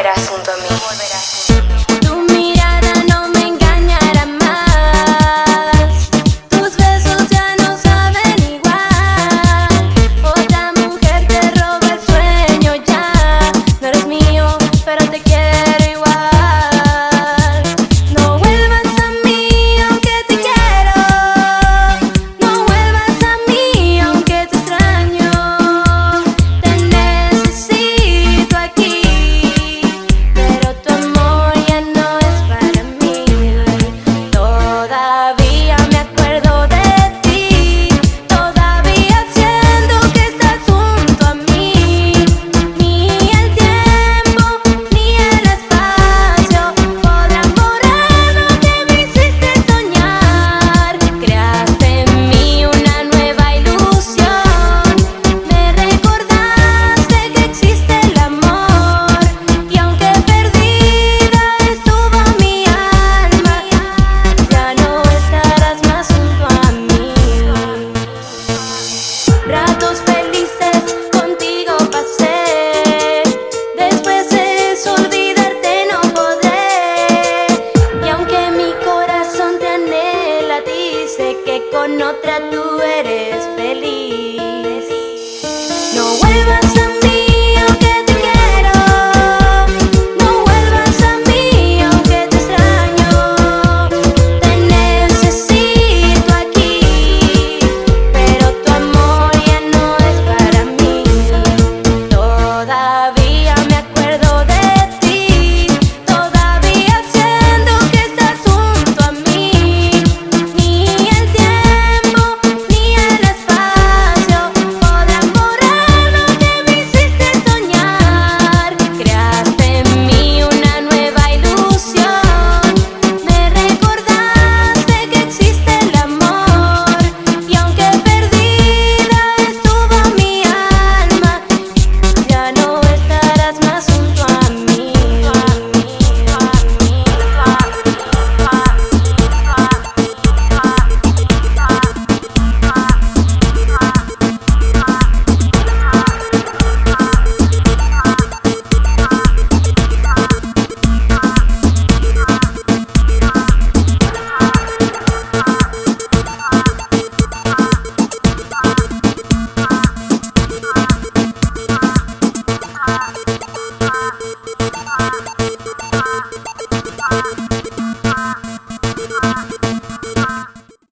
volverás junto a mí. Tu mirada no me engañará más. Tus besos ya no saben igual. Otra mujer te roba el sueño ya. No eres mío, pero te quiero igual. No vuelvas a mí aunque te quiero. No vuelvas a mí aunque te extraño. Te necesito aquí, pero tu amor ya no es para mí. Todavía me acuerdo de ti, todavía siento que estás junto a mí. Ni el tiempo ni el espacio podrán borrar lo que me hiciste soñar. Creaste en mí una nueva ilusión, me recordaste que existe el amor. Y aunque perdida estuvo mi alma, ya no estarás más junto a mí. Ratos felices contigo pasé, después de eso olvidarte no podré. Y aunque mi corazón te anhela, dice que con otra tú eres feliz. No vuelvas a mí aunque te quiero. No vuelvas a mí aunque te extraño. Te necesito aquí, pero tu amor ya no es para mí. Todavía me acuerdo de ti, todavía siento que estás junto a mí. Ni el tiempo ni el espacio podrán borrar lo que me hiciste soñar. Creaste en mí una nueva ilusión, me recordaste que existe el amor. Y aunque perdida estuvo mi alma, ya no estarás más junto a mí. Volverás.